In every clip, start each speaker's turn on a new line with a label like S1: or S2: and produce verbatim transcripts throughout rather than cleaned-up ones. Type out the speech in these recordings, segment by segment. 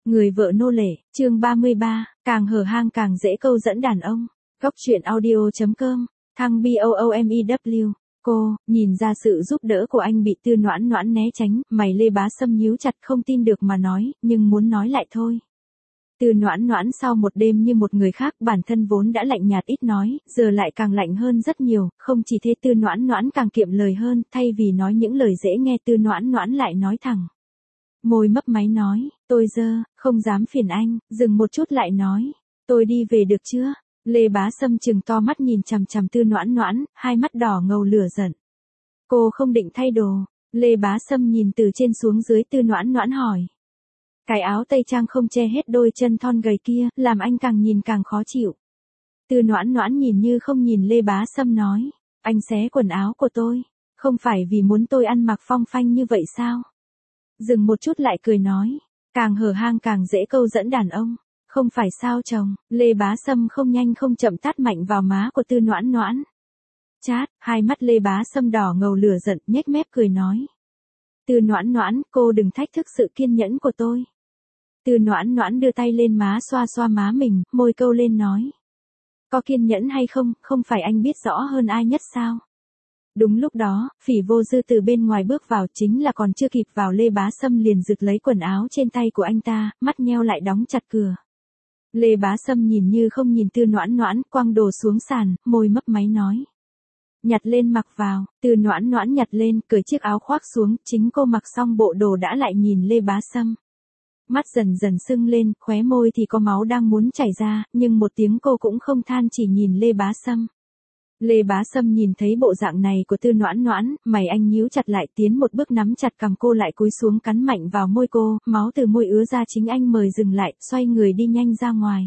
S1: Người vợ nô lệ, chương ba mươi ba, càng hở hang càng dễ câu dẫn đàn ông. Góc truyện audio.com, thăng BOOMEW. Cô, nhìn ra sự giúp đỡ của anh bị Tư Noãn Noãn né tránh, mày Lê Bá Sâm nhíu chặt không tin được mà nói, nhưng muốn nói lại thôi. Tư Noãn Noãn sau một đêm như một người khác, bản thân vốn đã lạnh nhạt ít nói, giờ lại càng lạnh hơn rất nhiều, không chỉ thế Tư Noãn Noãn càng kiệm lời hơn, thay vì nói những lời dễ nghe Tư Noãn Noãn lại nói thẳng. Môi mấp máy nói, tôi dơ, không dám phiền anh, dừng một chút lại nói, tôi đi về được chưa? Lê Bá Sâm trừng to mắt nhìn chằm chằm Tư Noãn Noãn, hai mắt đỏ ngầu lửa giận. Cô không định thay đồ. Lê Bá Sâm nhìn từ trên xuống dưới Tư Noãn Noãn hỏi. Cái áo tây trang không che hết đôi chân thon gầy kia, làm anh càng nhìn càng khó chịu. Tư Noãn Noãn nhìn như không nhìn Lê Bá Sâm nói, anh xé quần áo của tôi, không phải vì muốn tôi ăn mặc phong phanh như vậy sao? Dừng một chút lại cười nói, càng hở hang càng dễ câu dẫn đàn ông, không phải sao chồng? Lê Bá Sâm không nhanh không chậm tát mạnh vào má của Tư Noãn Noãn. Chát, hai mắt Lê Bá Sâm đỏ ngầu lửa giận, nhếch mép cười nói. Tư Noãn Noãn, cô đừng thách thức sự kiên nhẫn của tôi. Tư Noãn Noãn đưa tay lên má xoa xoa má mình, môi câu lên nói. Có kiên nhẫn hay không, không phải anh biết rõ hơn ai nhất sao? Đúng lúc đó, Phỉ Vô Dư từ bên ngoài bước vào, chính là còn chưa kịp vào Lê Bá Sâm liền giật lấy quần áo trên tay của anh ta, mắt nheo lại đóng chặt cửa. Lê Bá Sâm nhìn như không nhìn Tư Noãn Noãn, quăng đồ xuống sàn, môi mấp máy nói. Nhặt lên mặc vào. Tư Noãn Noãn nhặt lên, cởi chiếc áo khoác xuống, chính cô mặc xong bộ đồ đã lại nhìn Lê Bá Sâm. Mắt dần dần sưng lên, khóe môi thì có máu đang muốn chảy ra, nhưng một tiếng cô cũng không than chỉ nhìn Lê Bá Sâm. Lê Bá Sâm nhìn thấy bộ dạng này của Tư Noãn Noãn, mày anh nhíu chặt lại, tiến một bước nắm chặt cằm cô lại cúi xuống cắn mạnh vào môi cô, máu từ môi ứa ra, chính anh mời dừng lại, xoay người đi nhanh ra ngoài.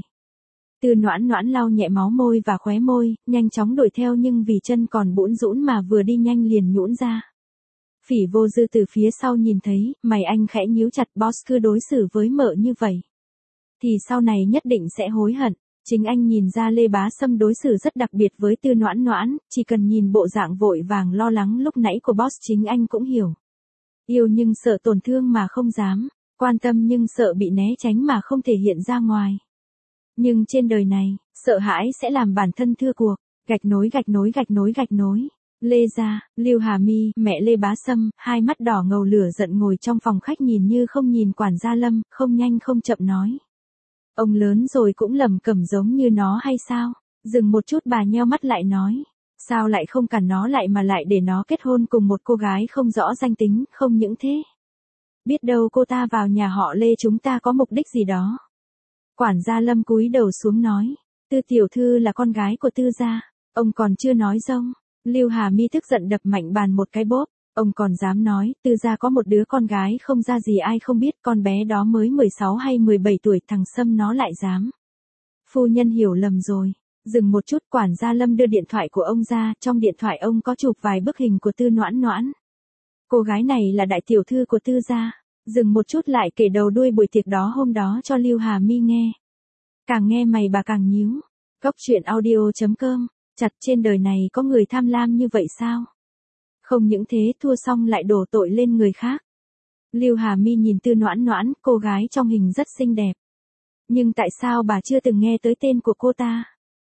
S1: Tư Noãn Noãn lau nhẹ máu môi và khóe môi, nhanh chóng đuổi theo nhưng vì chân còn bủn rũn mà vừa đi nhanh liền nhũn ra. Phỉ Vô Dư từ phía sau nhìn thấy, mày anh khẽ nhíu chặt, boss cứ đối xử với mợ như vậy thì sau này nhất định sẽ hối hận. Chính anh nhìn ra Lê Bá Sâm đối xử rất đặc biệt với Tư Noãn Noãn, chỉ cần nhìn bộ dạng vội vàng lo lắng lúc nãy của boss chính anh cũng hiểu. Yêu nhưng sợ tổn thương mà không dám, quan tâm nhưng sợ bị né tránh mà không thể hiện ra ngoài. Nhưng trên đời này, sợ hãi sẽ làm bản thân thua cuộc. Gạch nối gạch nối gạch nối gạch nối. Lê gia, Lưu Hà Mi, mẹ Lê Bá Sâm, hai mắt đỏ ngầu lửa giận ngồi trong phòng khách nhìn như không nhìn quản gia Lâm, không nhanh không chậm nói. Ông lớn rồi cũng lầm cẩm giống như nó hay sao? Dừng một chút bà nheo mắt lại nói. Sao lại không cản nó lại mà lại để nó kết hôn cùng một cô gái không rõ danh tính, không những thế. Biết đâu cô ta vào nhà họ Lê chúng ta có mục đích gì đó. Quản gia Lâm cúi đầu xuống nói. Tư tiểu thư là con gái của Tư gia. Ông còn chưa nói dông. Lưu Hà Mi tức giận đập mạnh bàn một cái bốp. Ông còn dám nói, Tư gia có một đứa con gái không ra gì ai không biết, con bé đó mới mười sáu hay mười bảy tuổi, thằng Sâm nó lại dám. Phu nhân hiểu lầm rồi. Dừng một chút, quản gia Lâm đưa điện thoại của ông ra, trong điện thoại ông có chụp vài bức hình của Tư Noãn Noãn. Cô gái này là đại tiểu thư của Tư gia. Dừng một chút lại kể đầu đuôi buổi tiệc đó hôm đó cho Lưu Hà Mi nghe. Càng nghe mày bà càng nhíu. Góc truyện audio.com, chặt trên đời này có người tham lam như vậy sao? Không những thế thua xong lại đổ tội lên người khác. Lưu Hà Mi nhìn Tư Noãn Noãn, cô gái trong hình rất xinh đẹp. Nhưng tại sao bà chưa từng nghe tới tên của cô ta?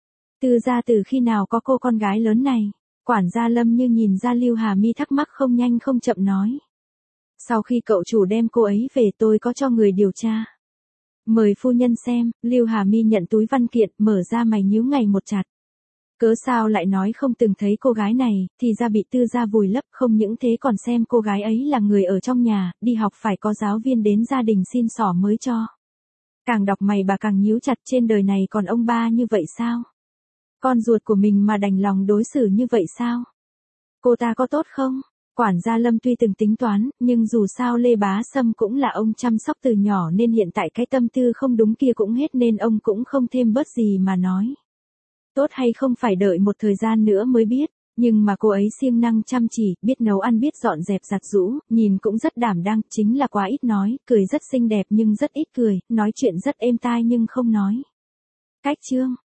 S1: Tư gia từ khi nào có cô con gái lớn này? Quản gia Lâm như nhìn ra Lưu Hà Mi thắc mắc không nhanh không chậm nói. Sau khi cậu chủ đem cô ấy về tôi có cho người điều tra. Mời phu nhân xem. Lưu Hà Mi nhận túi văn kiện, mở ra mày nhíu ngày một chặt. Cớ sao lại nói không từng thấy cô gái này, thì ra bị Tư gia vùi lấp, không những thế còn xem cô gái ấy là người ở trong nhà, đi học phải có giáo viên đến gia đình xin xỏ mới cho. Càng đọc mày bà càng nhíu chặt, trên đời này còn ông ba như vậy sao? Con ruột của mình mà đành lòng đối xử như vậy sao? Cô ta có tốt không? Quản gia Lâm tuy từng tính toán, nhưng dù sao Lê Bá Sâm cũng là ông chăm sóc từ nhỏ nên hiện tại cái tâm tư không đúng kia cũng hết nên ông cũng không thêm bớt gì mà nói. Tốt hay không phải đợi một thời gian nữa mới biết, nhưng mà cô ấy siêng năng chăm chỉ, biết nấu ăn biết dọn dẹp giặt giũ, nhìn cũng rất đảm đang, chính là quá ít nói, cười rất xinh đẹp nhưng rất ít cười, nói chuyện rất êm tai nhưng không nói. Cách chương